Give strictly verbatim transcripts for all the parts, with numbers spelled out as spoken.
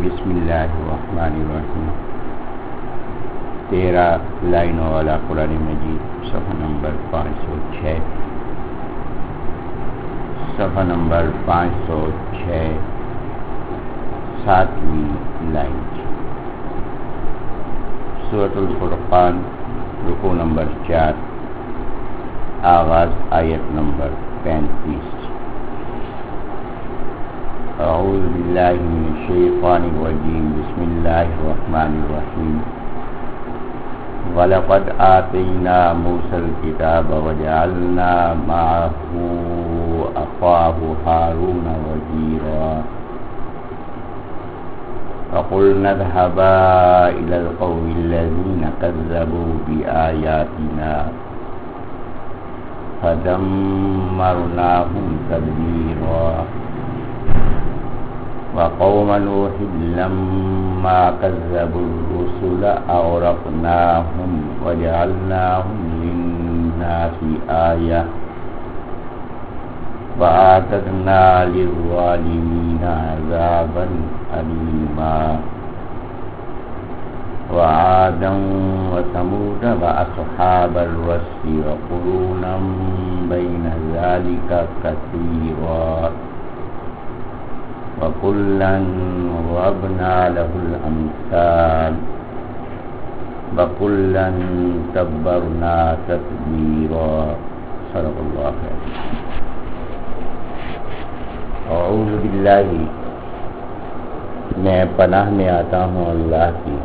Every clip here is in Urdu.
بسم اللہ الرحمن الرحیم. تیرہ لائنوں والا قرآن مجید، صفحہ نمبر پانچ سو چھ صفحہ نمبر پانچ سو چھ ساتویں لائن. سورۃ الفرقان، رکوع نمبر چار، آغاز آیت نمبر پینتیس. اعوذ باللہ من الشیطان الرجیم، بسم اللہ الرحمن الرحیم. وَلَقَدْ آتَيْنَا مُوسَى الْكِتَابَ وَجَعَلْنَا مَعَهُ أَخَاهُ هَارُونَ وَزِيرًا. فَقُلْنَا اذْهَبَا إِلَى الْقَوْمِ الَّذِينَ كَذَّبُوا بِآيَاتِنَا فَدَمَّرْنَاهُمْ تَدْمِيرًا. وقوم نوح لما كذبوا الرسل أغرقناهم وجعلناهم للناس آية وأعتدنا للظالمين عذابا أليما. وعادا وثمود وأصحاب الرس وقرونا بين ذلك كثيرا. وَكُلًّا ضَرَبْنَا لَهُ الْأَمْثَالَ وَكُلًّا تَبَّرْنَا تَتْبِيرًا. صدق اللہ خیر. اعوذ باللہ، میں پناہ میں آتا ہوں اللہ کی،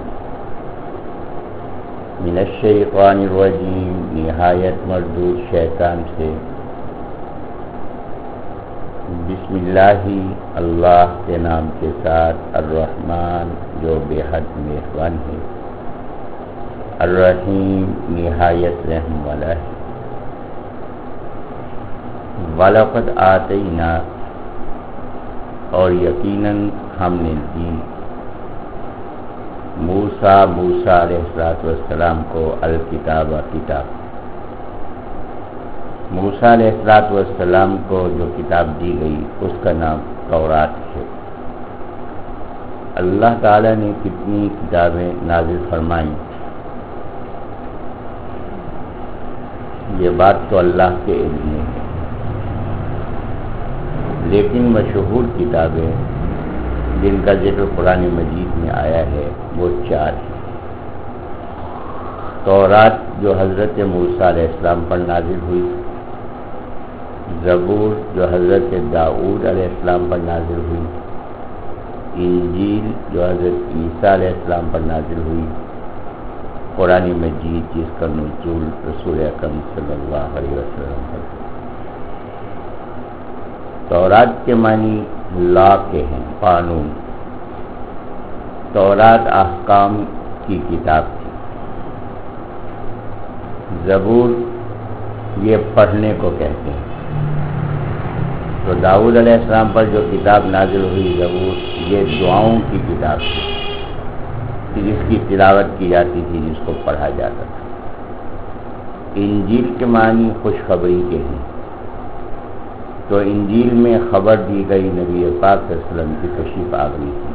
من الشیطان الرجیم، نہایت مردود شیطان سے. بسم اللہ، اللہ کے نام کے ساتھ، الرحمن جو بے حد مہربان ہے، الرحیم نہایت رحم والا ہے. وَلَقَدْ آتَيْنَا، اور یقیناً ہم نے دی، موسیٰ موسیٰ علیہ السلام کو، الکتاب کتاب. موسیٰ علیہ السلام کو جو کتاب دی گئی اس کا نام تورات ہے. اللہ تعالیٰ نے کتنی کتابیں نازل فرمائیں، یہ بات تو اللہ کے علم میں ہے، لیکن مشہور کتابیں جن کا ذکر قرآن مجید میں آیا ہے وہ چار ہیں. تورات جو حضرت موسیٰ علیہ السلام پر نازل ہوئی، زبور جو حضرت داؤد علیہ السلام پر نازل ہوئی، انجیل جو حضرت عیسیٰ علیہ السلام پر نازل ہوئی، قرآن مجید جس کا نزول رسول اکرم صلی اللہ علیہ وسلم ہے. تورات کے معنی لا کے ہیں، قانون. تورات احکام کی کتاب تھی. زبور یہ پڑھنے کو کہتے ہیں. تو داؤد علیہ السلام پر جو کتاب نازل ہوئی زبور، یہ دعاؤں کی کتاب تھی جس کی تلاوت کی جاتی تھی، جس کو پڑھا جاتا تھا. انجیل کے معنی خوشخبری کے ہیں. تو انجیل میں خبر دی گئی نبی پاک صلی اللہ علیہ وسلم کی تشریف آوری تھی.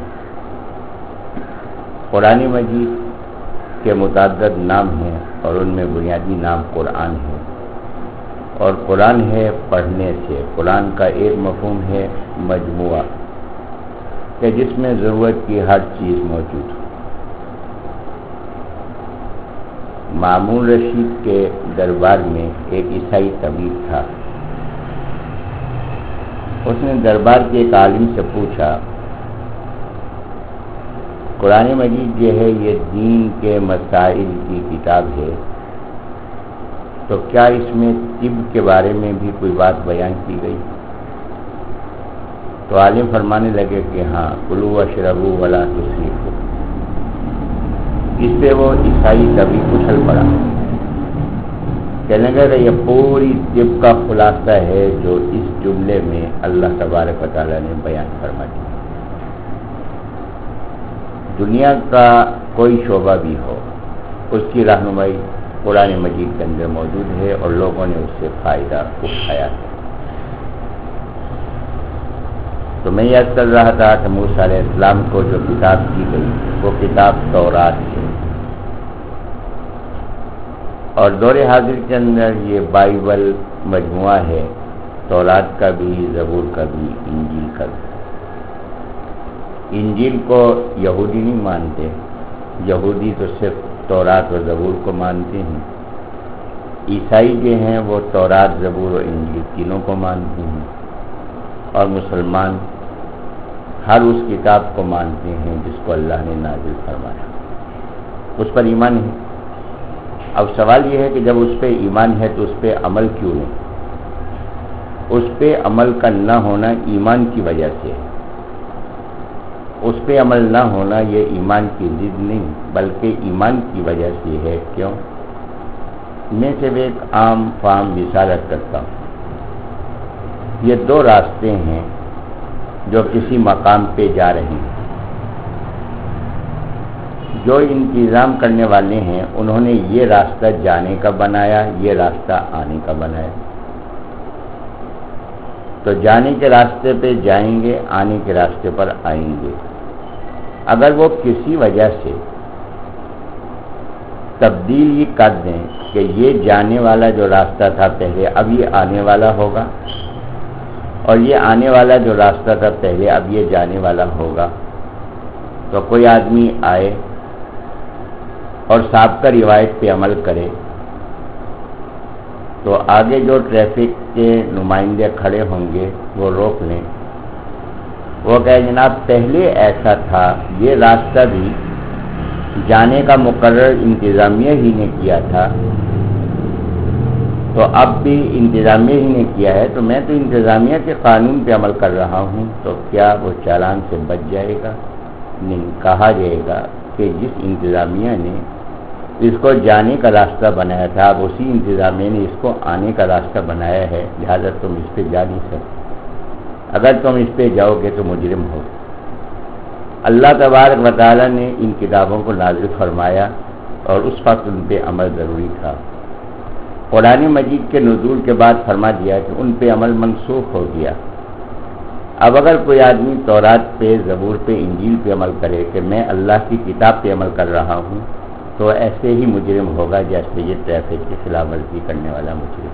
قرآن مجید کے متعدد نام ہیں اور ان میں بنیادی نام قرآن ہے. اور قرآن ہے پڑھنے سے. قرآن کا ایک مفہوم ہے مجموعہ، کہ جس میں ضرورت کی ہر چیز موجود ہو. مامون رشید کے دربار میں ایک عیسائی طبیب تھا. اس نے دربار کے ایک عالم سے پوچھا، قرآن مجید جو ہے یہ دین کے مسائل کی کتاب ہے، تو کیا اس میں طب کے بارے میں بھی کوئی بات بیان کی گئی؟ تو عالم فرمانے لگے کہ ہاں، کلوا واشربوا ولا تسرفوا. اس پہ وہ عیسائی طبیب اچھل پڑا، کہنے لگا یہ پوری طب کا خلاصہ ہے جو اس جملے میں اللہ تبارک و تعالیٰ نے بیان فرما دیا. دنیا کا کوئی شعبہ بھی ہو، اس کی رہنمائی قرآن مجید کے اندر موجود ہے اور لوگوں نے اس سے فائدہ اٹھایا ہے. تو میں یاد کر رہا تھا کہ موسیٰ علیہ السلام کو جو کتاب دی گئی وہ کتاب تورات ہے، اور دور حاضر کے اندر یہ بائبل مجموعہ ہے، تورات کا بھی، زبور کا بھی، انجیل کا بھی۔ انجیل کو یہودی نہیں مانتے، یہودی تو صرف تورات و زبور کو مانتے ہیں، عیسائی جو ہیں وہ تورات، زبور و انجیل تینوں کو مانتے ہیں، اور مسلمان ہر اس کتاب کو مانتے ہیں جس کو اللہ نے نازل فرمایا، اس پر ایمان ہے۔ اب سوال یہ ہے کہ جب اس پہ ایمان ہے تو اس پہ عمل کیوں نہیں؟ اس پہ عمل کا نہ ہونا ایمان کی وجہ سے ہے، اس پہ عمل نہ ہونا یہ ایمان کی ضد نہیں بلکہ ایمان کی وجہ سے ہے۔ کیوں؟ میں صرف ایک عام فام مثالت کرتا ہوں۔ یہ دو راستے ہیں جو کسی مقام پہ جا رہے ہیں، جو انتظام کرنے والے ہیں انہوں نے یہ راستہ جانے کا بنایا، یہ راستہ آنے کا بنایا، تو جانے کے راستے پہ جائیں گے، آنے کے راستے پر آئیں گے۔ اگر وہ کسی وجہ سے تبدیلی کر دیں کہ یہ جانے والا جو راستہ تھا پہلے اب یہ آنے والا ہوگا، اور یہ آنے والا جو راستہ تھا پہلے اب یہ جانے والا ہوگا، تو کوئی آدمی آئے اور سابقہ روایت پہ عمل کرے تو آگے جو ٹریفک کے نمائندے کھڑے ہوں گے وہ روک لیں، وہ کہے جناب پہلے ایسا تھا، یہ راستہ بھی جانے کا مقرر انتظامیہ ہی نے کیا تھا، تو اب بھی انتظامیہ ہی نے کیا ہے، تو میں تو انتظامیہ کے قانون پہ عمل کر رہا ہوں، تو کیا وہ چالان سے بچ جائے گا؟ نہیں، کہا جائے گا کہ جس انتظامیہ نے اس کو جانے کا راستہ بنایا تھا اب اسی انتظامیہ نے اس کو آنے کا راستہ بنایا ہے، لہذا تم اس پہ جا نہیں سکتے، اگر تم اس پہ جاؤ گے تو مجرم ہو۔ اللہ تبارک و تعالیٰ نے ان کتابوں کو نازل فرمایا اور اس وقت ان پہ عمل ضروری تھا۔ قرآن مجید کے نزول کے بعد فرما دیا کہ ان پہ عمل منسوخ ہو گیا۔ اب اگر کوئی آدمی تورات پہ، زبور پہ، انجیل پہ عمل کرے کہ میں اللہ کی کتاب پہ عمل کر رہا ہوں، تو ایسے ہی مجرم ہوگا جیسے یہ ٹریفک کی خلاف ورزی کرنے والا مجرم،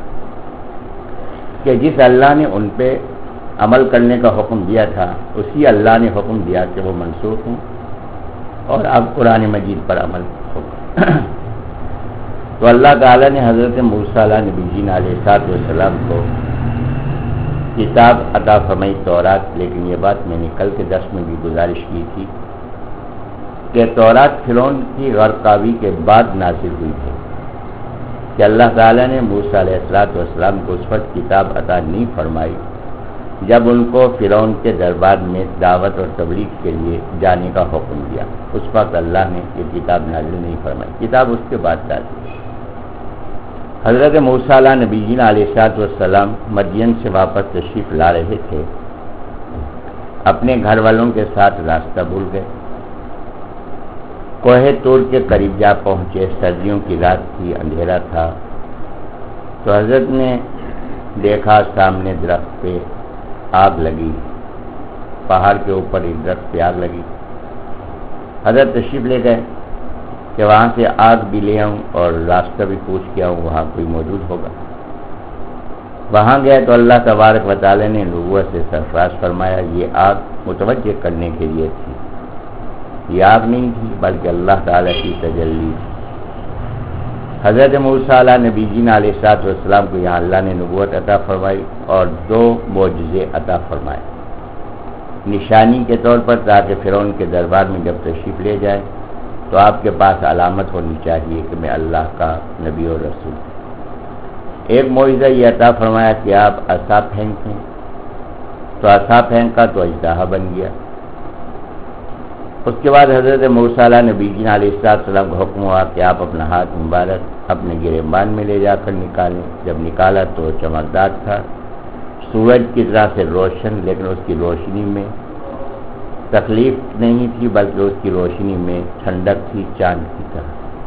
کہ جس اللہ نے ان پہ عمل کرنے کا حکم دیا تھا اسی اللہ نے حکم دیا کہ وہ منسوخ ہوں اور اب قرآن مجید پر عمل ہوگا۔ تو اللہ تعالیٰ نے حضرت موسیٰ علیہ نبی علیہ السلام کو کتاب عطا فرمائی تورات، لیکن یہ بات میں نے کل کے درس میں بھی گزارش کی تھی کہ تورات فرعون کی غرقاوی کے بعد نازل ہوئی ہے، کہ اللہ تعالیٰ نے موسیٰ علیہ السلام کو اس وقت کتاب عطا نہیں فرمائی جب ان کو فرعون کے دربار میں دعوت اور تبلیغ کے لیے جانے کا حکم دیا، اس وقت اللہ نے یہ کتاب نازل نہیں فرمائی، کتاب اس کے بعد نازل۔ حضرت موسیٰ علیہ نبی علیہ السلام مدین سے واپس تشریف لا رہے تھے، اپنے گھر والوں کے ساتھ راستہ بھول گئے، کوہ طور کے قریب جا پہنچے، سردیوں کی رات تھی، اندھیرا تھا، تو حضرت نے دیکھا سامنے درخت پہ آگ لگی، پہاڑ کے اوپر ایک درخت پہ آگ لگی۔ حضرت تشریف لے گئے کہ وہاں سے آگ بھی لے آؤں اور راستہ بھی پوچھ کے آؤں، وہاں کوئی موجود ہوگا۔ وہاں گئے تو اللہ تبارک و تعالی نے نبوت سے سرفراز فرمایا یہ آگ متوجہ کرنے کے لیے تھی، یہ آگ نہیں تھی بلکہ اللہ تعالیٰ کی تجلی تھی۔ حضرت موسیٰ علیہ نبی علیہ السلام کو یہاں اللہ نے نبوت عطا فرمائی اور دو معجزے عطا فرمائے نشانی کے طور پر، تاکہ فرعون کے دربار میں جب تشریف لے جائے تو آپ کے پاس علامت ہونی چاہیے کہ میں اللہ کا نبی اور رسول ہوں۔ ایک معجزہ یہ عطا فرمایا کہ آپ عصا پھینکیں، تو عصا پھینکا تو اژدہا بن گیا۔ اس کے بعد حضرت موسیٰ علیہ نبی علیہ السلام کو حکم ہوا کہ آپ اپنا ہاتھ مبارک اپنے گریبان میں لے جا کر نکالیں۔ جب نکالا تو چمکدار تھا، سورج کی طرح سے روشن، لیکن اس کی روشنی میں تکلیف نہیں تھی بلکہ اس کی روشنی میں ٹھنڈک تھی، چاند کی طرح۔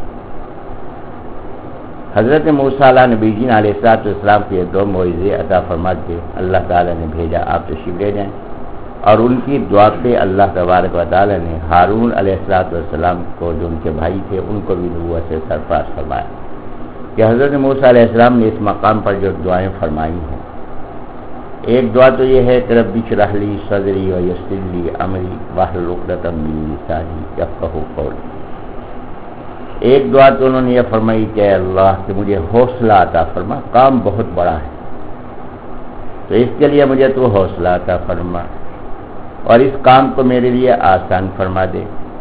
حضرت موسیٰ علیہ نبی علیہ السلام کے دو معجزے عطا فرما کے اللہ تعالیٰ نے بھیجا آپ تشریف لے جائیں۔ اور ان کی دعا پہ اللہ تبارک و تعالی نے ہارون علیہ السلام کو جو ان کے بھائی تھے ان کو بھی نبوت سے سرفراز فرمایا کہ حضرت موسیٰ علیہ السلام نے اس مقام پر جو دعائیں فرمائی ہیں، ایک دعا تو یہ ہے کہ رب اشرح لی صدری ویسر لی امری واحلل عقدۃ من لسانی یفقہوا قولی۔ ایک دعا تو انہوں نے یہ فرمائی کہ اے اللہ کہ مجھے حوصلہ عطا فرما، کام بہت بڑا ہے تو اس کے لیے مجھے تو حوصلہ عطا فرما اور اس کام کو میرے لیے آسان فرما دے۔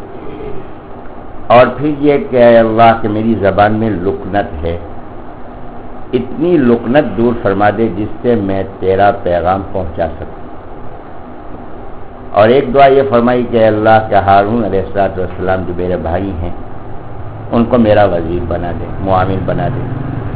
اور پھر یہ کہ اے اللہ کہ میری زبان میں لکنت ہے، اتنی لکنت دور فرما دے جس سے میں تیرا پیغام پہنچا سکوں۔ اور ایک دعا یہ فرمائی کہ اے اللہ کہ ہارون علیہ السلام جو میرے بھائی ہیں ان کو میرا وزیر بنا دے، معاون بنا دے۔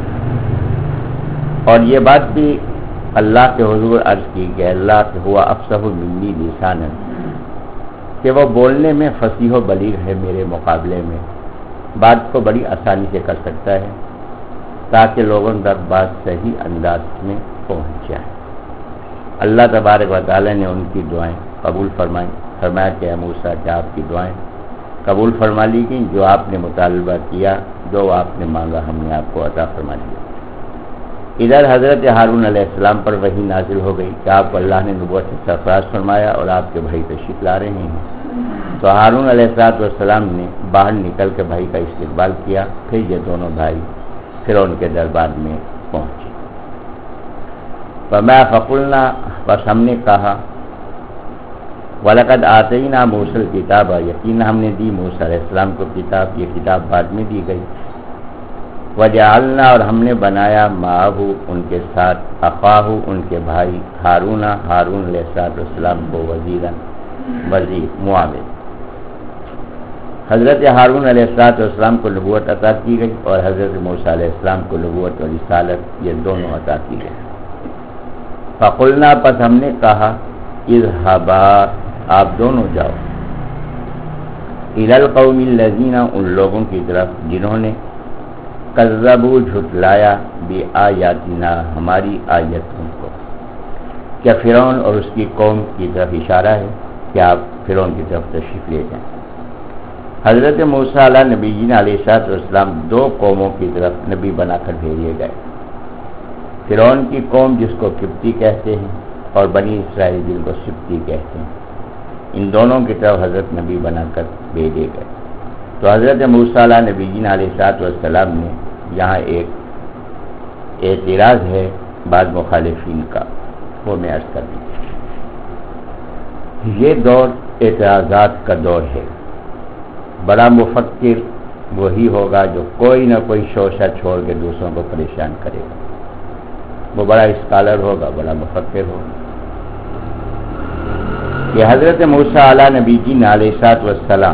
اور یہ بات بھی اللہ کے حضور عرض کی کہ اللہ کہ ہوا افصح منی لسانا، کہ وہ بولنے میں فصیح و بلیغ ہے میرے مقابلے میں، بات کو بڑی آسانی سے کر سکتا ہے تاکہ لوگوں تک بات صحیح انداز میں پہنچ جائے۔ اللہ تبارک و تعالی نے ان کی دعائیں قبول فرمائی، فرمایا کہ اے موسیٰ کہ آپ کی دعائیں قبول فرما لی گئیں، جو آپ نے مطالبہ کیا، جو آپ نے مانگا ہم نے آپ کو عطا فرما دیا۔ ادھر حضرت ہارون علیہ السلام پر وحی نازل ہو گئی کہ آپ کو اللہ نے نبوت سے سرفراز فرمایا اور آپ کے بھائی تشریف لا رہے ہیں، تو ہارون علیہ السلام نے باہر نکل کے بھائی کا استقبال کیا۔ پھر یہ دونوں بھائی فرعون کے دربار میں پہنچے۔ فما فقلنا، بس ہم نے کہا، وَلَقَدْ آتَيْنَا مُوسَى الْكِتَابَ، یقین ہم نے دی موسیٰ علیہ السلام کو کتاب، یہ کتاب بعد میں دی گئی۔ وَجَعَلْنَا، اور ہم نے بنایا، مَعَهُ ان کے ساتھ، أَخَاهُ ان کے بھائی، ہارون ہارون علیہ السلام کو وزیرا، وزیر معاون۔ حضرت ہارون علیہ السلام کو نبوت عطا کی گئی اور حضرت موسیٰ علیہ السلام کو نبوت اور رسالت یہ دونوں عطا کی گئی۔ فَقُلْنَا، پس ہم نے کہا، اذهبا، آپ دونوں جاؤ، إِلَى الْقَوْمِ الَّذِينَ، ان لوگوں کی طرف جنہوں نے کذبوا، جھٹلایا، بِآیاتنا، ہماری آیتوں کو۔ کیا فرعون اور اس کی قوم کی طرف اشارہ ہے کہ آپ فرعون کی طرف تشریف لے جائیں۔ حضرت موسیٰ علیہ نبی جی علیہ السلام دو قوموں کی طرف نبی بنا کر بھیجے گئے، فرعون کی قوم جس کو قبطی کہتے ہیں اور بنی اسرائیل جن کو سبطی کہتے ہیں، ان دونوں کی طرف حضرت نبی بنا کر بھیجے گئے۔ تو حضرت موسیٰ علیہ نبی جی علیہ السلام نے یہاں ایک اعتراض ہے بعض مخالفین کا، وہ میں عرض کر دوں۔ یہ دور اعتراضات کا دور ہے۔ بڑا مفکر وہی ہوگا جو کوئی نہ کوئی شوشہ چھوڑ کے دوسروں کو پریشان کرے گا، وہ بڑا اسکالر ہوگا، بڑا مفکر ہوگا۔ کہ حضرت موسیٰ علیہ نبی جی علیہ السلام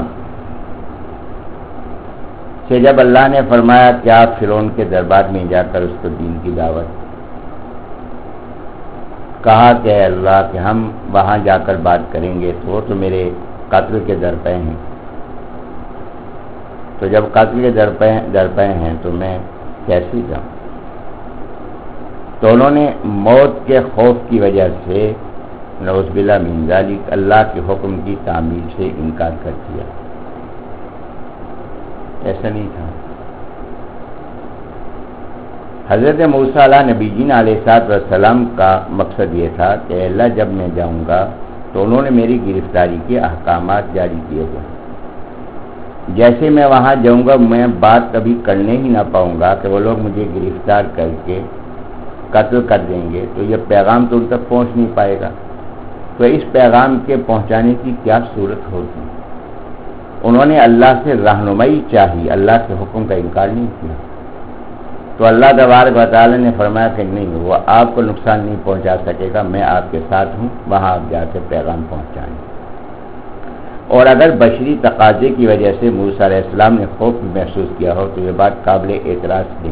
سے جب اللہ نے فرمایا کہ آپ فرعون کے دربار میں جا کر اس کو دین کی دعوت، کہا کہ اے اللہ کہ ہم وہاں جا کر بات کریں گے تو وہ تو میرے قتل کے درپے ہیں، تو جب قتل کے درپے درپے ہیں تو میں کیسے جاؤں؟ تو انہوں نے موت کے خوف کی وجہ سے نعوذ باللہ من ذالک اللہ کے حکم کی تعمیل سے انکار کر دیا۔ ایسا نہیں تھا۔ حضرت موسیٰ علیہ نبی جی علیہ السلام کا مقصد یہ تھا کہ اللہ جب میں جاؤں گا تو انہوں نے میری گرفتاری کے احکامات جاری کیے ہوئے، جیسے میں وہاں جاؤں گا میں بات کبھی کرنے ہی نہ پاؤں گا کہ وہ لوگ مجھے گرفتار کر کے قتل کر دیں گے، تو یہ پیغام تو ان تک پہنچ نہیں پائے گا۔ تو اس پیغام کے پہنچانے کی کیا صورت ہوگی؟ انہوں نے اللہ سے رہنمائی چاہی، اللہ کے حکم کا انکار نہیں کیا۔ تو اللہ تبارک و تعالی نے فرمایا کہ نہیں، وہ آپ کو نقصان نہیں پہنچا سکے گا، میں آپ کے ساتھ ہوں، وہاں آپ جا کے پیغام پہنچائیں۔ اور اگر بشری تقاضے کی وجہ سے موسیٰ علیہ السلام نے خوف محسوس کیا ہو تو یہ بات قابل اعتراض نہیں۔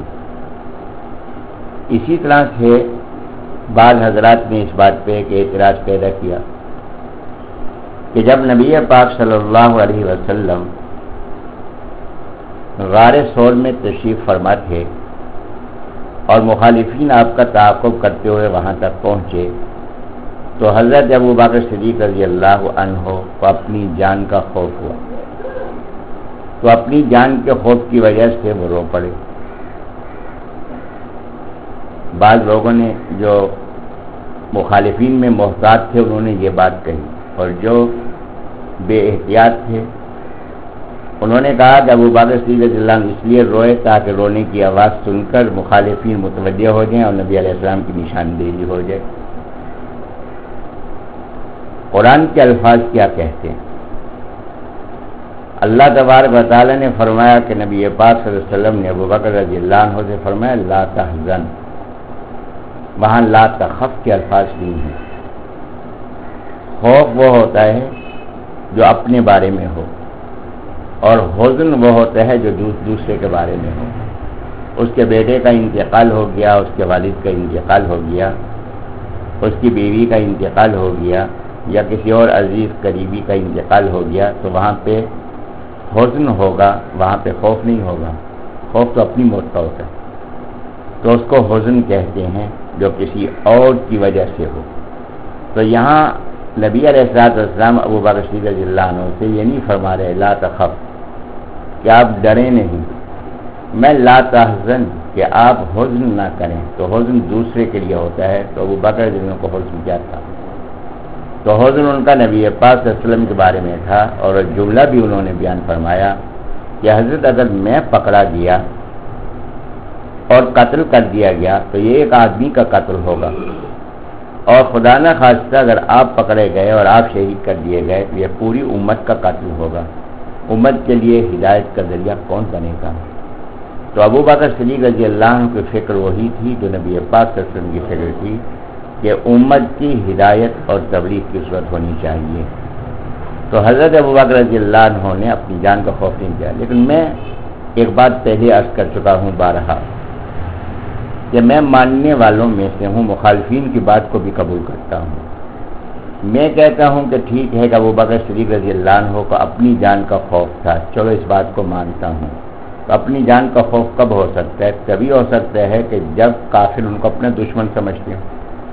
اسی طرح سے بعض حضرات نے اس بات پہ ایک اعتراض پیدا کیا کہ جب نبی پاک صلی اللہ علیہ وسلم غار ثور میں تشریف فرما تھے اور مخالفین آپ کا تعاقب کرتے ہوئے وہاں تک پہنچے تو حضرت ابو بکر صدیق رضی اللہ عنہ کو اپنی جان کا خوف ہوا، تو اپنی جان کے خوف کی وجہ سے وہ رو پڑے۔ بعض لوگوں نے جو مخالفین میں محتاط تھے انہوں نے یہ بات کہی، اور جو بے احتیاط تھے انہوں نے کہا کہ ابو بکر صدیق رضی اللہ عنہ اس لیے روئے تاکہ رونے کی آواز سن کر مخالفین متوجہ ہو جائیں اور نبی علیہ السلام کی نشاندہی ہو جائے۔ قرآن کے الفاظ کیا کہتے ہیں؟ اللہ تبارک و تعالی نے فرمایا کہ نبی پاک صلی اللہ علیہ وسلم نے ابو بکر رضی اللہ عنہ سے فرمایا لا تحزن، وہاں لا تخف کے الفاظ نہیں ہیں۔ خوف وہ ہوتا ہے جو اپنے بارے میں ہو، اور حزن وہ ہوتا ہے جو دوسرے کے بارے میں ہو۔ اس کے بیٹے کا انتقال ہو گیا، اس کے والد کا انتقال ہو گیا، اس کی بیوی کا انتقال ہو گیا، یا کسی اور عزیز قریبی کا انتقال ہو گیا، تو وہاں پہ حزن ہوگا، وہاں پہ خوف نہیں ہوگا۔ خوف تو اپنی موت کا ہوتا ہے، تو اس کو حزن کہتے ہیں جو کسی اور کی وجہ سے ہو۔ تو یہاں نبی علیہ الصلوۃ والسلام ابو بکر صدیق رضی اللہ عنہ سے یہ نہیں فرما رہے لا تخف کہ آپ ڈریں نہیں، میں لا تحزن کہ آپ حزن نہ کریں، تو حزن دوسرے کے لیے ہوتا ہے، تو ابو بکر رضی اللہ عنہ کو حزن کیا تھا؟ تو حزن ان کا نبی پاک صلی اللہ علیہ وسلم کے بارے میں تھا، اور جملہ بھی انہوں نے بیان فرمایا کہ حضرت اگر میں پکڑا گیا اور قتل کر دیا گیا تو یہ ایک آدمی کا قتل ہوگا، اور خدا نہ خواستہ اگر آپ پکڑے گئے اور آپ شہید کر دیے گئے تو یہ پوری امت کا قتل ہوگا۔ امت کے لیے ہدایت کا ذریعہ کون بنے گا؟ تو ابو بکر صدیق رضی اللہ عنہ کی فکر وہی تھی جو نبی پاک صلی اللہ علیہ وسلم کی فکر تھی کہ امت کی ہدایت اور تبلیغ کی صورت ہونی چاہیے۔ تو حضرت ابو بکر رضی اللہ عنہ نے اپنی جان کا خوف نہیں کیا۔ لیکن میں ایک بات پہلے عرض کر چکا ہوں بارہا کہ میں ماننے والوں میں سے ہوں، مخالفین کی بات کو بھی قبول کرتا ہوں۔ میں کہتا ہوں کہ ٹھیک ہے کہ ابو بکر صدیق رضی اللہ عنہ کو اپنی جان کا خوف تھا، چلو اس بات کو مانتا ہوں۔ تو اپنی جان کا خوف کب ہو سکتا ہے؟ تبھی ہو سکتا ہے کہ جب کافر ان کو اپنا دشمن سمجھتے ہوں،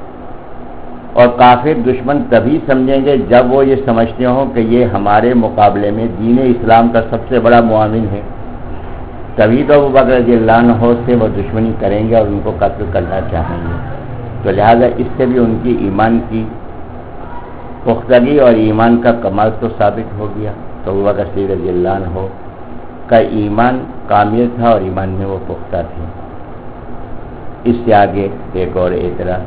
اور کافر دشمن تبھی سمجھیں گے جب وہ یہ سمجھتے ہوں کہ یہ ہمارے مقابلے میں دین اسلام کا سب سے بڑا معاون ہے، تبھی تو ابو بکر رضی اللہ عنہ سے وہ دشمنی کریں گے اور ان کو قتل کرنا چاہیں گے۔ تو لہذا اس سے بھی ان کی ایمان کی پختگی اور ایمان کا کمال تو ثابت ہو گیا۔ تو ابو بکر صدیق رضی اللہ عنہ کا ایمان کامل تھا اور ایمان میں وہ پختہ تھے۔ اس سے آگے ایک اور اعتراض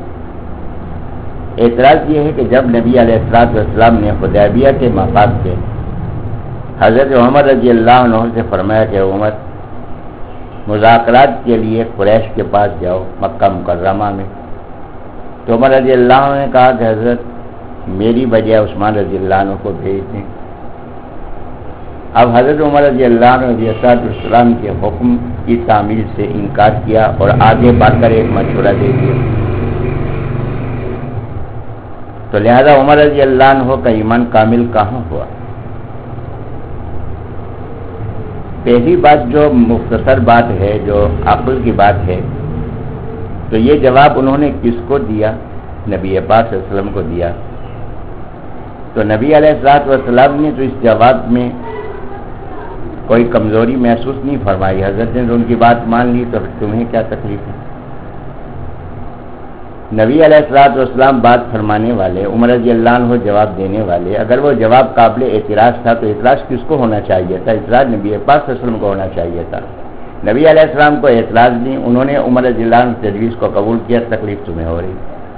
اعتراض یہ ہے کہ جب نبی علیہ الصلوۃ والسلام نے حدیبیہ کے مفاد سے حضرت عمر رضی اللہ عنہ سے فرمایا کہ عمر مذاکرات کے لیے قریش کے پاس جاؤ مکہ مکرمہ میں، تو عمر رضی اللہ عنہ نے کہا کہ حضرت میری بجائے عثمان رضی اللہ عنہ کو بھیج دیں۔ اب حضرت عمر رضی اللہ عنہ علیہ السلام کے حکم کی تعمیل سے انکار کیا اور آگے بڑھ کر ایک مشورہ دے دیا۔ تو لہذا عمر رضی اللہ عنہ کا ایمان کامل کہاں ہوا؟ پہلی بات جو مختصر بات ہے، جو عقل کی بات ہے، تو یہ جواب انہوں نے کس کو دیا؟ نبی پاک صلی اللہ علیہ وسلم کو دیا۔ تو نبی علیہ الصلوۃ والسلام نے تو اس جواب میں کوئی کمزوری محسوس نہیں فرمائی، حضرت نے تو ان کی بات مان لی، تو تمہیں کیا تکلیف ہے؟ نبی علیہ الصلوۃ والسلام بات فرمانے والے، عمر رضی اللہ عنہ جواب دینے والے، اگر وہ جواب قابل اعتراض تھا تو اعتراض کس کو ہونا چاہیے تھا؟ اعتراض نبی پاک صلی اللہ علیہ وسلم کو ہونا چاہیے تھا۔ نبی علیہ السلام کو اعتراض نہیں، انہوں نے عمر رضی اللہ عنہ تجویز کو قبول کیا، تکلیف تمہیں ہو رہی۔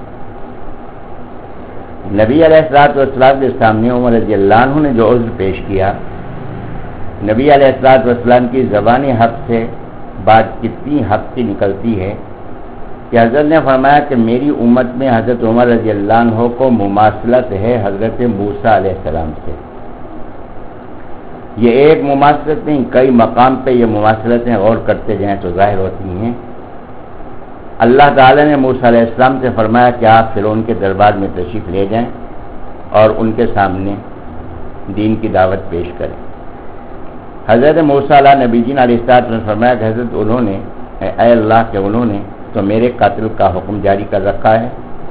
نبی علیہ الصلوۃ والسلام کے سامنے عمر رضی اللہ عنہ نے جو عذر پیش کیا، نبی علیہ الصلوۃ والسلام کی زبان حق سے بات کتنی حق کی نکلتی ہے کہ حضرت نے فرمایا کہ میری امت میں حضرت عمر رضی اللہ عنہ کو مماثلت ہے حضرت موسیٰ علیہ السلام سے۔ یہ ایک مماثلت نہیں، کئی مقام پہ یہ مماثلتیں غور کرتے جائیں تو ظاہر ہوتی ہیں۔ اللہ تعالیٰ نے موسیٰ علیہ السلام سے فرمایا کہ آپ فرعون کے دربار میں تشریف لے جائیں اور ان کے سامنے دین کی دعوت پیش کریں۔ حضرت موسیٰ علیہ نبی جین علیہ السلام نے فرمایا کہ حضرت انہوں نے اے اللہ کہ انہوں نے تو میرے قاتل کا حکم جاری کر رکھا ہے،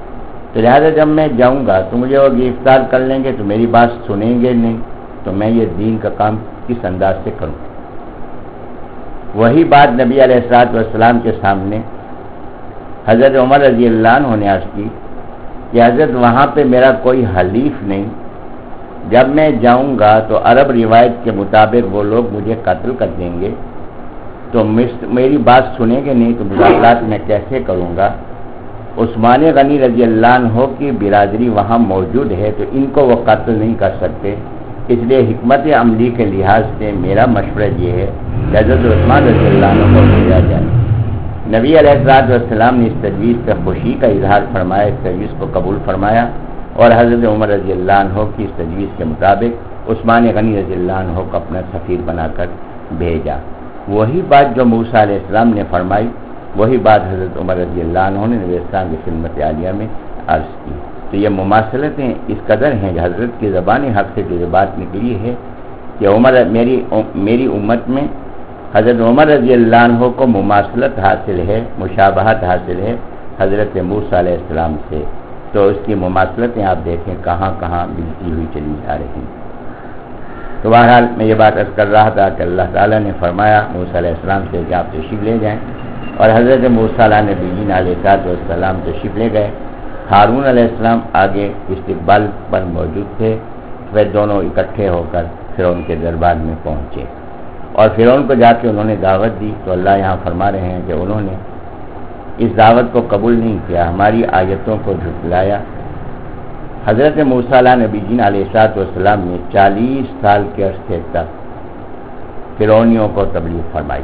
تو لہٰذا جب میں جاؤں گا تو مجھے وہ گرفتار کر لیں گے تو میری بات سنیں گے نہیں، تو میں یہ دین کا کام کس انداز سے کروں؟ وہی بات نبی علیہ الصلوۃ والسلام کے سامنے حضرت عمر رضی اللہ عنہ نے عرض کی کہ حضرت وہاں پہ میرا کوئی حلیف نہیں، جب میں جاؤں گا تو عرب روایت کے مطابق وہ لوگ مجھے قتل کر دیں گے، تو میری بات سنیں گے نہیں، تو مذاکرات میں کیسے کروں گا؟ عثمان غنی رضی اللہ عنہ کی برادری وہاں موجود ہے تو ان کو وہ قتل نہیں کر سکتے، اس لیے حکمت عملی کے لحاظ سے میرا مشورہ یہ ہے کہ حضرت عثمان رضی اللہ عنہ کو بھیجا جائے۔ نبی علیہ الصلوۃ والسلام نے اس تجویز پہ خوشی کا اظہار فرمایا، اس تجویز کو قبول فرمایا، اور حضرت عمر رضی اللہ عنہ کی اس تجویز کے مطابق عثمان غنی رضی اللہ عنہ کو اپنا سفیر بنا کر بھیجا۔ وہی بات جو موسیٰ علیہ السلام نے فرمائی، وہی بات حضرت عمر رضی اللہ عنہ نے نبی اسلام کی خدمت عالیہ میں عرض کی۔ تو یہ مماثلتیں اس قدر ہیں کہ حضرت کی زبان حق سے جو بات نکلی ہے کہ عمر میری میری امت میں حضرت عمر رضی اللہ عنہ کو مماثلت حاصل ہے، مشابہت حاصل ہے حضرت موسیٰ علیہ السلام سے، تو اس کی مماثلتیں آپ دیکھیں کہاں کہاں ملتی ہوئی چلی جا رہی ہیں۔ تو بہرحال میں یہ بات عرض کر رہا تھا کہ اللہ تعالیٰ نے فرمایا موسیٰ علیہ السلام سے کہ آپ تشریف لے جائیں، اور حضرت موسیٰ علیہ نبیین علیہ السلام تشریف لے گئے۔ ہارون علیہ السلام آگے استقبال پر موجود تھے، وہ دونوں اکٹھے ہو کر فرعون کے دربار میں پہنچے، اور فرعون کو جا کے انہوں نے دعوت دی، تو اللہ یہاں فرما رہے ہیں کہ انہوں نے اس دعوت کو قبول نہیں کیا، ہماری آیتوں کو جھٹلایا۔ حضرت موسیٰ علیہ نبی جین علیہ السلام نے چالیس سال کے عرصے تک فرعونیوں کو تبلیغ فرمائی۔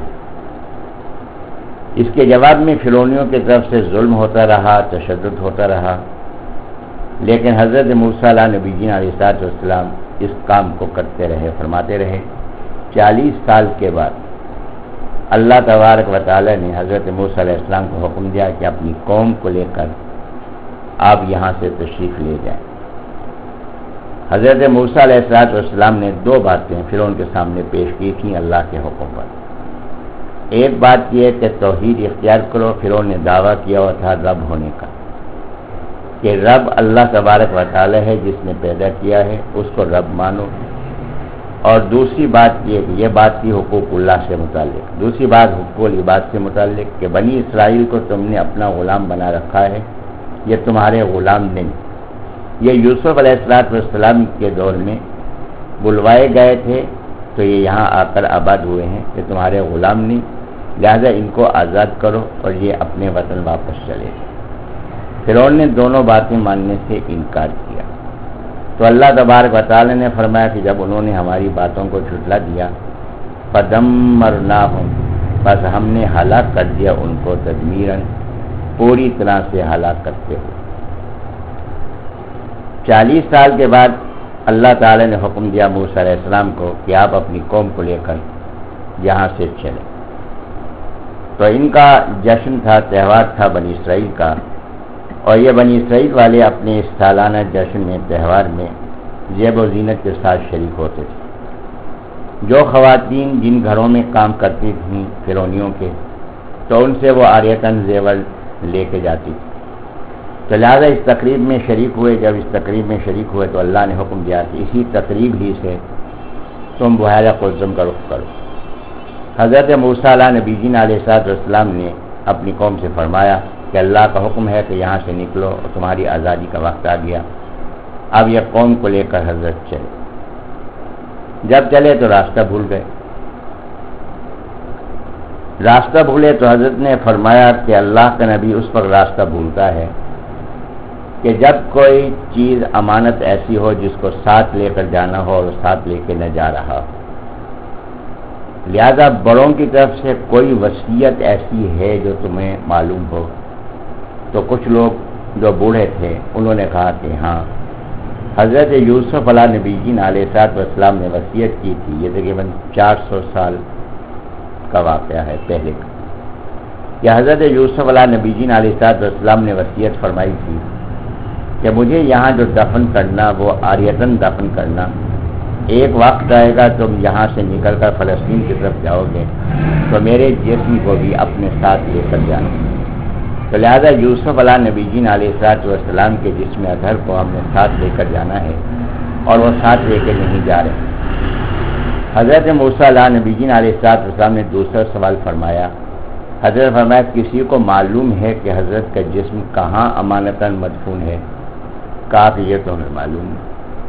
اس کے جواب میں فرعونیوں کی طرف سے ظلم ہوتا رہا، تشدد ہوتا رہا، لیکن حضرت موسیٰ علیہ نبی جین علیہ السلام اس کام کو کرتے رہے، فرماتے رہے۔ چالیس سال کے بعد اللہ تبارک و تعالی نے حضرت موسیٰ علیہ السلام کو حکم دیا کہ اپنی قوم کو لے کر آپ یہاں سے تشریف لے جائیں۔ حضرت موسیٰ علیہ السلام نے دو باتیں فرعون کے سامنے پیش کی تھیں اللہ کے حکم پر۔ ایک بات یہ کہ توحید اختیار کرو، فرعون نے دعویٰ کیا ہوا تھا رب ہونے کا، کہ رب اللہ تبارک و تعالی ہے جس نے پیدا کیا ہے، اس کو رب مانو۔ اور دوسری بات یہ کہ یہ بات تھی حقوق اللہ سے متعلق، دوسری بات حقوق العباد سے متعلق کہ بنی اسرائیل کو تم نے اپنا غلام بنا رکھا ہے، یہ تمہارے غلام نہیں۔ یہ یوسف علیہ السلام کے دور میں بلوائے گئے تھے تو یہ یہاں آ کر آباد ہوئے ہیں، کہ تمہارے غلام نہیں، لہذا ان کو آزاد کرو اور یہ اپنے وطن واپس چلے۔ فرعون نے دونوں باتیں ماننے سے انکار کیا، تو اللہ تبارک و تعالی نے فرمایا کہ جب انہوں نے ہماری باتوں کو جھٹلا دیا، فدمرناہم، بس ہم نے ہلاک کر دیا ان کو تدمیراً، پوری طرح سے ہلاک کرتے ہوئے۔ چالیس سال کے بعد اللہ تعالی نے حکم دیا موسیٰ علیہ السلام کو کہ آپ اپنی قوم کو لے کر یہاں سے چلیں۔ تو ان کا جشن تھا، تہوار تھا بنی اسرائیل کا، اور یہ بنی اسرائیل والے اپنے اس سالانہ جشن میں، تہوار میں زیب و زینت کے ساتھ شریک ہوتے تھے۔ جو خواتین جن گھروں میں کام کرتی تھیں فرعونیوں کے، تو ان سے وہ عاریتاً زیور لے کے جاتی تھی، تو لہٰذا اس تقریب میں شریک ہوئے۔ جب اس تقریب میں شریک ہوئے تو اللہ نے حکم دیا کہ اسی تقریب ہی سے تم بحیرہ قلزم کا رخ کرو۔ حضرت موسیٰ علیہ نبی جین علیہ السلام نے اپنی قوم سے فرمایا کہ اللہ کا حکم ہے کہ یہاں سے نکلو اور تمہاری آزادی کا وقت آ گیا۔ اب یہ قوم کو لے کر حضرت چلے۔ جب چلے تو راستہ بھول گئے، راستہ بھولے تو حضرت نے فرمایا کہ اللہ کا نبی اس پر راستہ بھولتا ہے کہ جب کوئی چیز امانت ایسی ہو جس کو ساتھ لے کر جانا ہو اور ساتھ لے کے نہ جا رہا ہو۔ لہذا بڑوں کی طرف سے کوئی وصیت ایسی ہے جو تمہیں معلوم ہو، تو کچھ لوگ جو بوڑھے تھے انہوں نے کہا کہ ہاں، حضرت یوسف علیہ نبی جین علیہ السلام نے وصیت کی تھی، یہ تقریباً چار سو سال کا واقعہ ہے پہلے کا، کہ حضرت یوسف علیہ نبی جین علیہ السلام نے وصیت فرمائی تھی کہ مجھے یہاں جو دفن کرنا وہ عاریتاً دفن کرنا، ایک وقت آئے گا تم یہاں سے نکل کر فلسطین کی طرف جاؤ گے تو میرے جسم کو بھی اپنے ساتھ لے کر جانا۔ تو لہذا یوسف علیہ نبی جین علیہ الصلوۃ والسلام کے جسم اطہر کو ہم نے ساتھ لے کر جانا ہے اور وہ ساتھ لے کے نہیں جا رہے۔ حضرت موسیٰ علیہ نبی جین علیہ الصلوۃ والسلام نے دوسرا سوال فرمایا، حضرت فرمایا کسی کو معلوم ہے کہ حضرت کا جسم کہاں امانتاً مدفون ہے؟ کہا کہ یہ تو ہمیں معلوم ہے۔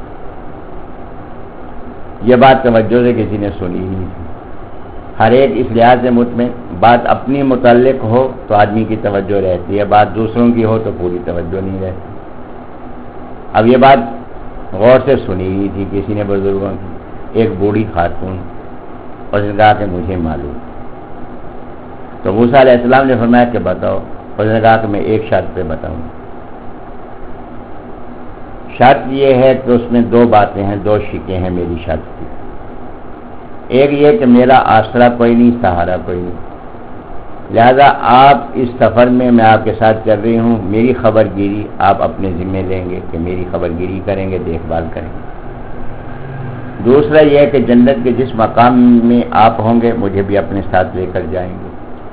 یہ بات توجہ سے کسی نے سنی ہی نہیں تھی۔ ہر ایک اس لحاظ سے مطمئن، بات اپنی متعلق ہو تو آدمی کی توجہ رہتی ہے، بات دوسروں کی ہو تو پوری توجہ نہیں رہتی۔ اب یہ بات غور سے سنی ہی تھی کسی نے بزرگوں کی، ایک بوڑھی خاتون، اور اس نے کہا کہ مجھے معلوم۔ تو موسیٰ علیہ السلام نے فرمایا کہ بتاؤ، اور اس نے کہا کہ میں ایک شرط پہ بتاؤں۔ شرط یہ ہے کہ اس میں دو باتیں ہیں، دو شکیں ہیں میری شرط کی۔ ایک یہ کہ میرا آسرا کوئی نہیں، سہارا کوئی نہیں، لہذا آپ اس سفر میں میں آپ کے ساتھ چل رہی ہوں، میری خبر گیری آپ اپنے ذمے لیں گے کہ میری خبر گیری کریں گے، دیکھ بھال کریں گے۔ دوسرا یہ ہے کہ جنت کے جس مقام میں آپ ہوں گے مجھے بھی اپنے ساتھ لے کر جائیں گے۔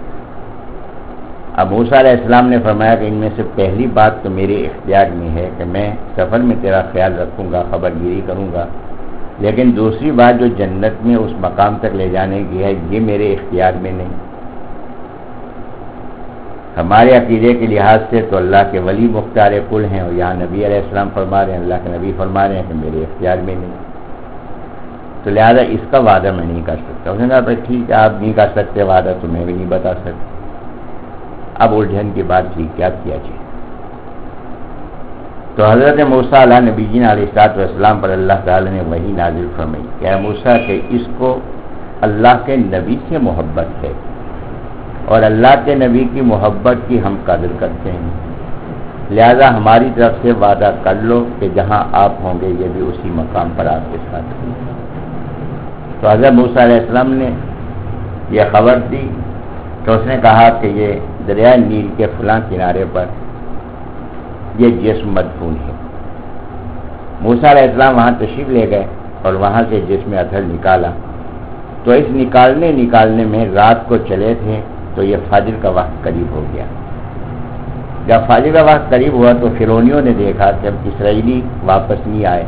اب موسیٰ علیہ السلام نے فرمایا کہ ان میں سے پہلی بات تو میرے اختیار میں ہے کہ میں سفر میں تیرا خیال رکھوں گا، خبر گیری کروں گا، لیکن دوسری بات جو جنت میں اس مقام تک لے جانے کی ہے یہ میرے اختیار میں نہیں۔ ہمارے عقیدے کے لحاظ سے تو اللہ کے ولی مختار کل ہیں، اور یہاں نبی علیہ السلام فرما رہے ہیں، اللہ کے نبی فرما رہے ہیں کہ میرے اختیار میں نہیں، تو لہذا اس کا وعدہ میں نہیں کر سکتا۔ اس نے کہا بھائی ٹھیک ہے، آپ نہیں کر سکتے وعدہ تو میں بھی نہیں بتا سکتا۔ اب الجھن کی بات تھی کیا کیا جائے؟ تو حضرت موسیٰ علیہ نبی جین علیہ الصلوۃ والسلام پر اللہ تعالیٰ نے وحی نازل فرمائی کہ اے موسیٰ کہ اس کو اللہ کے نبی سے محبت ہے، اور اللہ کے نبی کی محبت کی ہم قدر کرتے ہیں، لہذا ہماری طرف سے وعدہ کر لو کہ جہاں آپ ہوں گے یہ بھی اسی مقام پر آپ کے ساتھ ہوگی۔ تو حضرت موسیٰ علیہ السلام نے یہ خبر دی تو اس نے کہا کہ یہ دریائے نیل کے فلاں کنارے پر یہ جسم مدفون ہے۔ موسیٰ علیہ السلام وہاں تشریف لے گئے اور وہاں سے جسم اطہر نکالا، تو اس نکالنے نکالنے میں رات کو چلے تھے تو یہ فجر کا وقت قریب ہو گیا۔ جب فجر کا وقت قریب ہوا تو فرعونیوں نے دیکھا کہ اب اسرائیلی واپس نہیں آئے،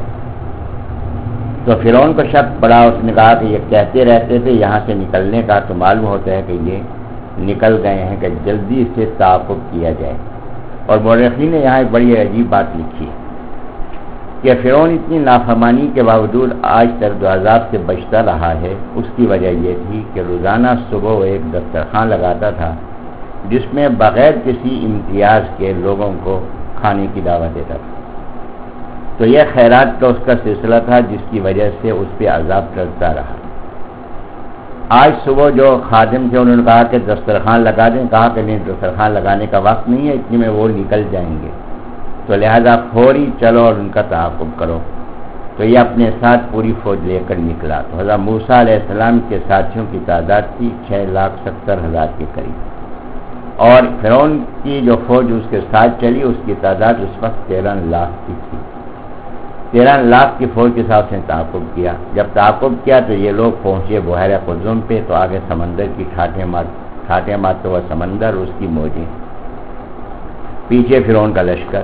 تو فرعون کو شک پڑا، اس نے کہا کہ یہ کہتے رہتے تھے یہاں سے نکلنے کا، تو معلوم ہوتا ہے کہ یہ نکل گئے ہیں، کہ جلدی سے تعاقب کیا جائے۔ اور مورخین نے یہاں ایک بڑی عجیب بات لکھی کہ فرعون اتنی نافرمانی کے باوجود آج تک جو عذاب سے بچتا رہا ہے، اس کی وجہ یہ تھی کہ روزانہ صبح وہ ایک دسترخوان لگاتا تھا جس میں بغیر کسی امتیاز کے لوگوں کو کھانے کی دعوت دیتا تھا۔ تو یہ خیرات کا اس کا سلسلہ تھا جس کی وجہ سے اس پہ عذاب ٹلتا رہا۔ آج صبح جو خادم تھے انہوں نے کہا کہ دسترخوان لگا دیں، کہا کہ نہیں دسترخوان لگانے کا وقت نہیں ہے، اتنی میں وہ نکل جائیں گے، تو لہذا فوری چلو اور ان کا تعاقب کرو۔ تو یہ اپنے ساتھ پوری فوج لے کر نکلا۔ تو حضرت موسیٰ علیہ السلام کے ساتھیوں کی تعداد تھی چھ لاکھ ستر ہزار کے قریب، اور فرعون کی جو فوج اس کے ساتھ چلی اس کی تعداد اس وقت تیرہ لاکھ کی تھی۔ تیرہ لاکھ کی فوج کے ساتھ نے تعاقب کیا۔ جب تعاقب کیا تو یہ لوگ پہنچے بحیرہ قلزم پہ، تو آگے سمندر کی ٹھاٹھیں مار ٹھاٹھیں مارتے ہوا سمندر، اس کی موجیں، پیچھے فرعون کا لشکر۔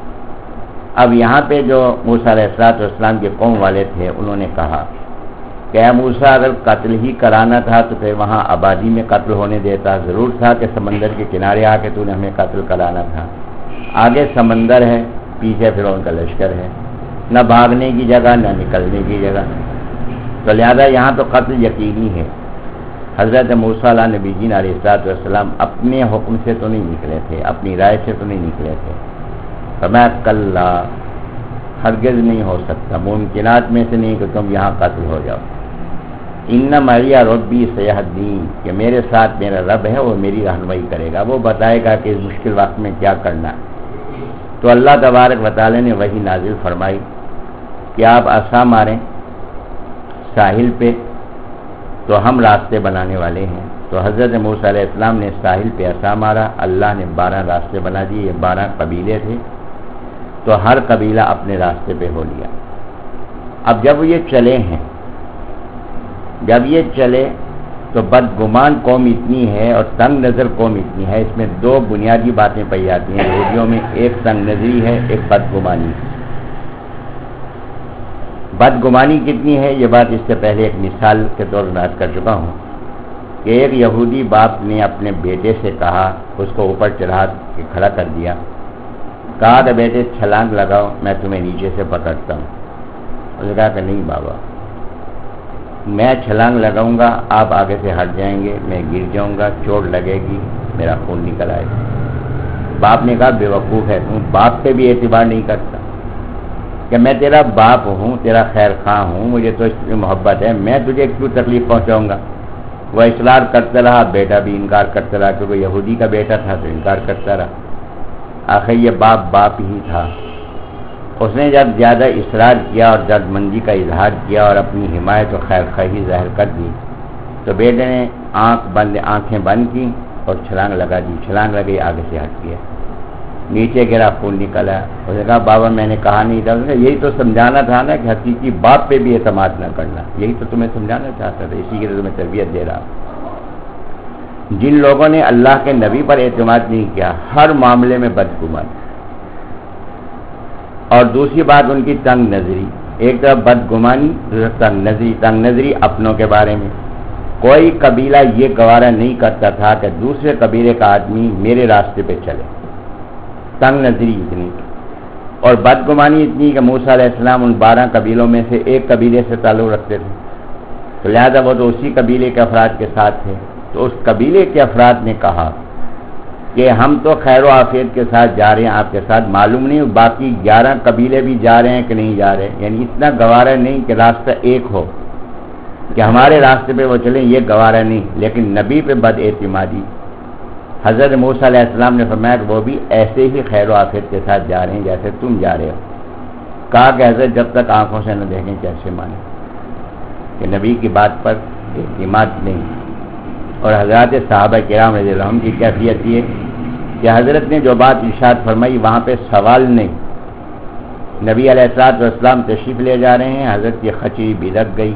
اب یہاں پہ جو موسیٰ علیہ السلام کے قوم والے تھے انہوں نے کہا کہ اے موسیٰ اگر قتل ہی کرانا تھا تو پھر وہاں آبادی میں قتل ہونے دیتا، ضرور تھا کہ سمندر کے کنارے آ کے تو نے ہمیں قتل کرانا تھا۔ آگے سمندر ہے، پیچھے فرعون کا لشکر ہے، نہ بھاگنے کی جگہ نہ نکلنے کی جگہ، تو لہذا یہاں تو قتل یقینی ہے۔ حضرت موسیٰ علیہ نبی جین علیہ السلام اپنے حکم سے تو نہیں نکلے تھے، اپنی رائے سے تو نہیں نکلے تھے۔ فرمایا کلا، ہرگز نہیں ہو سکتا، ممکنات میں سے نہیں کہ تم یہاں قتل ہو جاؤ۔ ان معی ربی سیہدین، کہ میرے ساتھ میرا رب ہے، وہ میری رہنمائی کرے گا، وہ بتائے گا کہ اس مشکل وقت میں کیا کرنا ہے۔ تو اللہ تبارک و تعالی نے وحی نازل فرمائی کہ آپ عصا ماریں ساحل پہ تو ہم راستے بنانے والے ہیں۔ تو حضرت موسیٰ علیہ السلام نے ساحل پہ عصا مارا، اللہ نے بارہ راستے بنا دیے، یہ بارہ قبیلے تھے، تو ہر قبیلہ اپنے راستے پہ ہو لیا۔ اب جب یہ چلے ہیں، جب یہ چلے تو بدگمان قوم اتنی ہے اور تنگ نظر قوم اتنی ہے، اس میں دو بنیادی باتیں پائی جاتی ہیں یہودیوں میں، ایک تنگ نظری ہے، ایک بدگمانی۔ بدگمانی کتنی ہے یہ بات اس سے پہلے ایک مثال کے طور پر بات کر چکا ہوں کہ ایک یہودی باپ نے اپنے بیٹے سے کہا، اس کو اوپر چڑھا کے کھڑا کر دیا، کہا کہ بیٹے چھلانگ لگاؤ میں تمہیں نیچے سے پکڑتا ہوں۔ اس نے کہا کہ نہیں بابا، میں چھلانگ لگاؤں گا، آپ آگے سے ہٹ جائیں گے، میں گر جاؤں گا، چوٹ لگے گی، میرا خون نکل آئے گا۔ باپ نے کہا بے وقوف ہے تم، باپ پہ بھی اعتبار نہیں کرتا کہ میں تیرا باپ ہوں، تیرا خیر خواہ ہوں، مجھے تو اس میں محبت ہے، میں تجھے کیوں تکلیف پہنچاؤں گا؟ وہ اصرار کرتا رہا، بیٹا بھی انکار کرتا رہا، کیونکہ یہودی کا بیٹا تھا تو انکار کرتا رہا۔ آخر یہ باپ باپ ہی تھا۔ اس نے جب زیادہ اصرار کیا اور درد مندی کا اظہار کیا اور اپنی حمایت و خیر خواہی ظاہر کر دی تو بیٹے نے آنکھ بند آنکھیں بند کی اور چھلانگ لگا دی، چھلانگ لگی، آگے سے ہٹ گیا، نیچے گرا، خون نکلا۔ اس نے کہا بابا میں نے کہا نہیں تھا، یہی تو سمجھانا تھا نا کہ حقیقی باپ پہ بھی اعتماد نہ کرنا، یہی تو تمہیں سمجھانا چاہتا تھا، اسی کے لیے تمہیں تربیت دے رہا۔ جن لوگوں نے اللہ کے نبی پر اعتماد نہیں کیا، ہر معاملے میں بدگمان، اور دوسری بات ان کی تنگ نظری، ایک طرف بدگمانی، دوسری تنگ نظری۔ تنگ نظری اپنوں کے بارے میں، کوئی قبیلہ یہ گوارا نہیں کرتا تھا کہ دوسرے قبیلے کا آدمی میرے راستے پہ چلے، تنگ نظری اتنی، اور بدگمانی اتنی کہ موسیٰ علیہ السلام ان بارہ قبیلوں میں سے ایک قبیلے سے تعلق رکھتے تھے، تو لہذا وہ تو اسی قبیلے کے افراد کے ساتھ تھے، تو اس قبیلے کے افراد نے کہا کہ ہم تو خیر و عافیت کے ساتھ جا رہے ہیں آپ کے ساتھ، معلوم نہیں باقی گیارہ قبیلے بھی جا رہے ہیں کہ نہیں جا رہے، یعنی اتنا گوارا نہیں کہ راستہ ایک ہو کہ ہمارے راستے پہ وہ چلیں، یہ گوارا نہیں۔ لیکن نبی پہ بد اعتمادی، حضرت موسیٰ علیہ السلام نے فرمایا کہ وہ بھی ایسے ہی خیر و عافیت کے ساتھ جا رہے ہیں جیسے تم جا رہے ہو۔ کہا کہ حضرت جب تک آنکھوں سے نہ دیکھیں کیسے مانیں کہ نبی کی بات پر اعتماد نہیں۔ اور حضرات صحابہ کرام رضی اللہ عنہم کی کیفیت یہ کہ حضرت نے جو بات ارشاد فرمائی وہاں پہ سوال نہیں، نبی علیہ الصلوۃ والسلام تشریف لے جا رہے ہیں، حضرت کی خچری بلک گئی۔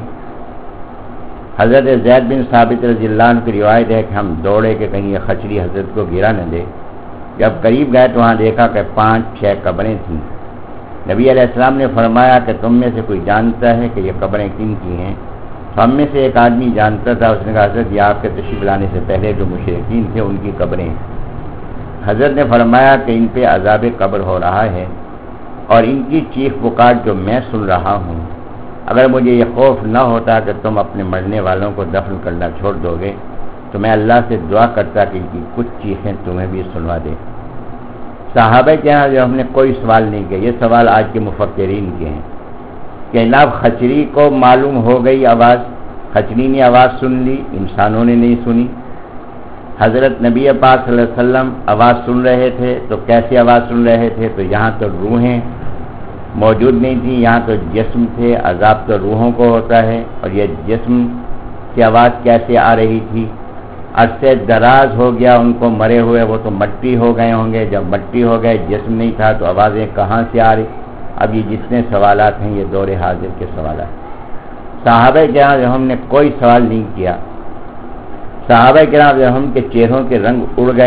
حضرت زید بن ثابت رضی اللہ عنہ کی روایت ہے کہ ہم دوڑے کہ کہیں یہ خچری حضرت کو گرا نہ دے، جب قریب گئے تو وہاں دیکھا کہ پانچ چھ قبریں تھیں۔ نبی علیہ السلام نے فرمایا کہ تم میں سے کوئی جانتا ہے کہ یہ قبریں کن کی ہیں؟ ہم میں سے ایک آدمی جانتا تھا، اس نے کہا حضرت یہ آپ کے تشریف لانے سے پہلے جو مشرکین تھے ان کی قبریں ہیں۔ حضرت نے فرمایا کہ ان پہ عذاب قبر ہو رہا ہے اور ان کی چیخ پکار جو میں سن رہا ہوں، اگر مجھے یہ خوف نہ ہوتا کہ تم اپنے مرنے والوں کو دفن کرنا چھوڑ دو گے تو میں اللہ سے دعا کرتا کہ ان کی کچھ چیخیں تمہیں بھی سنوا دے۔ صحابہ کے یہاں جو ہم نے کوئی سوال نہیں کیا، یہ سوال آج کے مفکرین کے ہیں کہ جناب خچری کو معلوم ہو گئی آواز، خچری نے آواز سن لی، انسانوں نے نہیں سنی۔ حضرت نبی پاک صلی اللہ علیہ وسلم آواز سن رہے تھے تو کیسی آواز سن رہے تھے؟ تو یہاں تو روحیں موجود نہیں تھیں، یہاں تو جسم تھے، عذاب تو روحوں کو ہوتا ہے، اور یہ جسم کی آواز کیسے آ رہی تھی؟ عرصے دراز ہو گیا ان کو مرے ہوئے، وہ تو مٹی ہو گئے ہوں گے، جب مٹی ہو گئے جسم نہیں تھا تو آوازیں کہاں سے آ رہی؟ اب یہ جتنے سوالات ہیں یہ دور حاضر کے سوالات۔ صحابہ کرام جو ہم نے کوئی سوال نہیں کیا، صحابہ کرام جو ہم کے چہروں کے رنگ اڑ گئے،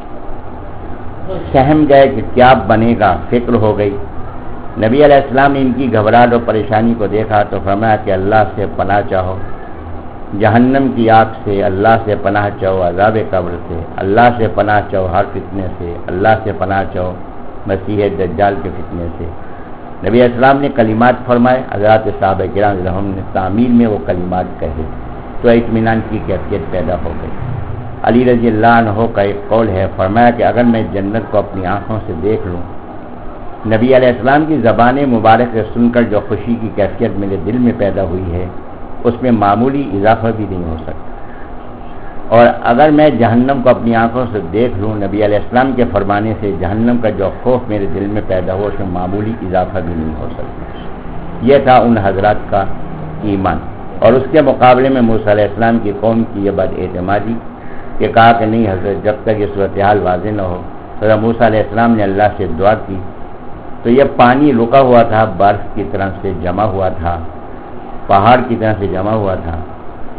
سہم گئے کہ کیا بنے گا، فکر ہو گئی۔ نبی علیہ السلام نے ان کی گھبراہٹ اور پریشانی کو دیکھا تو فرمایا کہ اللہ سے پناہ چاہو، جہنم کی آگ سے اللہ سے پناہ چاہو، عذاب قبر سے اللہ سے پناہ چاہو، ہر فتنے سے اللہ سے پناہ چاہو، مسیح دجال کے فتنے سے۔ نبی علیہ السلام نے کلمات فرمائے، حضرات صحابہ کرام رحم نے تعمیل میں وہ کلمات کہے تو اطمینان کی کیفیت پیدا ہو گئی۔ علی رضی اللہ عنہ کا ایک قول ہے، فرمایا کہ اگر میں جنت کو اپنی آنکھوں سے دیکھ لوں، نبی علیہ السلام کی زبان مبارک سے سن کر جو خوشی کی کیفیت میرے دل میں پیدا ہوئی ہے اس میں معمولی اضافہ بھی نہیں ہو سکتا، اور اگر میں جہنم کو اپنی آنکھوں سے دیکھ لوں، نبی علیہ السلام کے فرمانے سے جہنم کا جو خوف میرے دل میں پیدا ہو اس میں معمولی اضافہ بھی نہیں ہو سکتا۔ یہ تھا ان حضرات کا ایمان، اور اس کے مقابلے میں موسیٰ علیہ السلام کی قوم کی یہ بد اعتمادی کہ کہا کہ نہیں حضرت جب تک یہ صورتحال واضح نہ ہو۔ حضرت موسیٰ علیہ السلام نے اللہ سے دعا کی تو یہ پانی رکا ہوا تھا، برف کی طرح سے جمع ہوا تھا، پہاڑ کی طرح سے جمع ہوا تھا،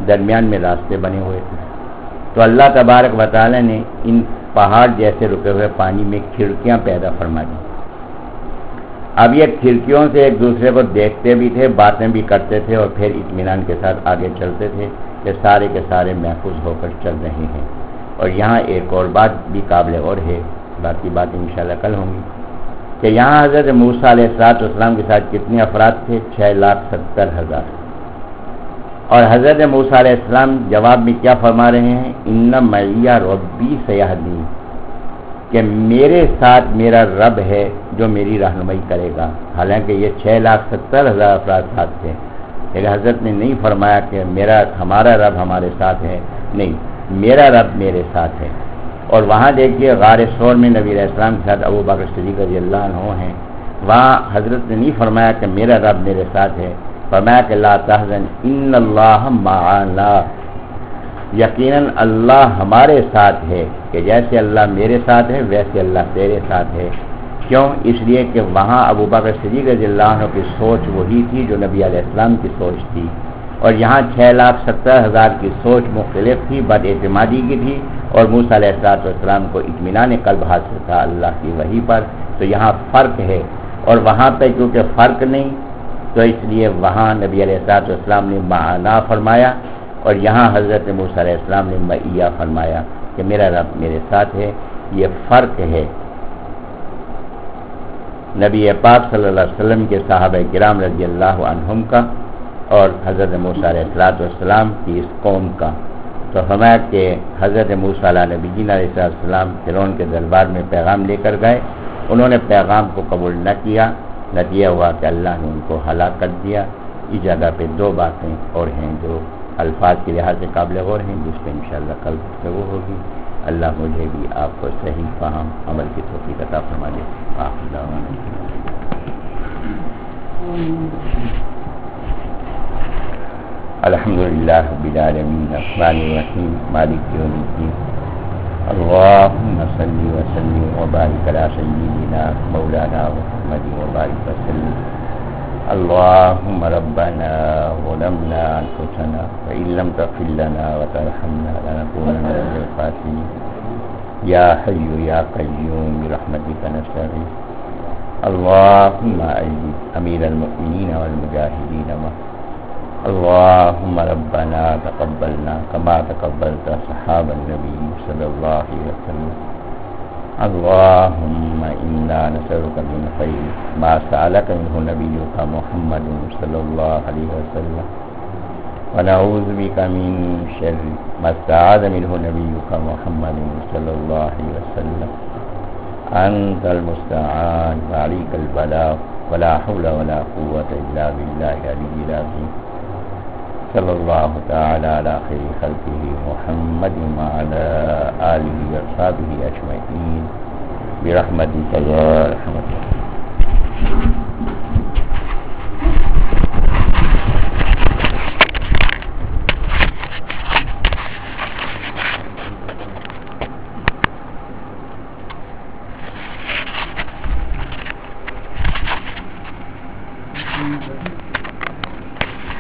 درمیان میں راستے بنے ہوئے تھے. تو اللہ تبارک و تعالی نے ان پہاڑ جیسے رکے ہوئے پانی میں کھڑکیاں پیدا فرما دی. اب یہ کھڑکیوں سے ایک دوسرے کو دیکھتے بھی تھے, باتیں بھی کرتے تھے, اور پھر اطمینان کے ساتھ آگے چلتے تھے کہ سارے کے سارے محفوظ ہو کر چل رہے ہیں. اور یہاں ایک اور بات بھی قابل اور ہے, باقی بات انشاءاللہ کل ہوں گی, کہ یہاں حضرت موسیٰ علیہ السلام کے ساتھ کتنے افراد تھے؟ چھ لاکھ ستر ہزار. اور حضرت موسیٰ علیہ السلام جواب میں کیا فرما رہے ہیں؟ ان معی ربی سیہدین, کہ میرے ساتھ میرا رب ہے جو میری رہنمائی کرے گا. حالانکہ یہ چھ لاکھ ستر ہزار افراد ساتھ تھے, لیکن حضرت نے نہیں فرمایا کہ میرا ہمارا رب ہمارے ساتھ ہے, نہیں, میرا رب میرے ساتھ ہے. اور وہاں دیکھیے غار ثور میں نبی علیہ السلام کے ساتھ ابو بکر صدیق رضی اللہ عنہ ہیں, وہاں حضرت نے نہیں فرمایا کہ میرا رب میرے ساتھ ہے, فرمایا کہ لا تحزن ان اللہ معنا, یقیناً اللہ ہمارے ساتھ ہے, کہ جیسے اللہ میرے ساتھ ہے ویسے اللہ تیرے ساتھ ہے. کیوں؟ اس لیے کہ وہاں ابو بکر صدیق رضی اللہ عنہ کی سوچ وہی تھی جو نبی علیہ السلام کی سوچ تھی, اور یہاں چھ لاکھ ستر ہزار کی سوچ مختلف تھی, بد اعتمادی کی تھی, اور موسیٰ علیہ السلام کو اطمینان قلب حاصل تھا اللہ کی وحی پر. تو یہاں فرق ہے, اور وہاں پہ کیونکہ فرق نہیں تو اس لیے وہاں نبی علیہ السلام نے معنا فرمایا, اور یہاں حضرت موسیٰ علیہ السلام نے معیہ فرمایا کہ میرا رب میرے ساتھ ہے. یہ فرق ہے نبی پاک صلی اللہ علیہ وسلم کے صحابہ کرام رضی اللہ عنہم کا اور حضرت موسیٰ علیہ السلام کی اس قوم کا. تو فرمایا کہ حضرت موسیٰ علیہ نبی جی علیہ السلام فرعون کے دربار میں پیغام لے کر گئے, انہوں نے پیغام کو قبول نہ کیا, نتیجہ ہوا کہ اللہ نے ان کو ہلاک کر دیا. اس جگہ پہ دو باتیں اور ہیں جو الفاظ کے لحاظ سے قابل غور ہیں, جس پہ انشاءاللہ کل گفتگو ہوگی. اللہ مجھے بھی آپ کو صحیح فہم عمل کی توفیق عطا فرما دے. الحمدللہ رب العالمین الرحمن الرحیم مالک یوم الدین. اللهم صل وسلم وبارك على سيدنا مولانا محمد وبارك وسلم. اللهم ربنا ظلمنا أنفسنا وإن لم تغفر لنا وترحمنا لنكونن من الخاسرين. يا حي يا قيوم برحمتك نستغيث. اللهم أيد أمير المؤمنين والمجاهدين معه. اللهم ربنا تقبلنا كما تقبلت صحابة النبي صلى الله عليه وسلم. اللهم إنا نسألك من خير ما سألك منه نبيك محمد صلى الله عليه وسلم, ونعوذ بك من شر ما استعاذ منه نبيك محمد صلى الله عليه وسلم. أنت المستعان وعليك البلاغ ولا حول ولا قوة إلا بالله العلي العظيم. صلى الله تعالى على خير خلقه محمد وعلى آله وصحبه أجمعين برحمتك يا أرحم الراحمين.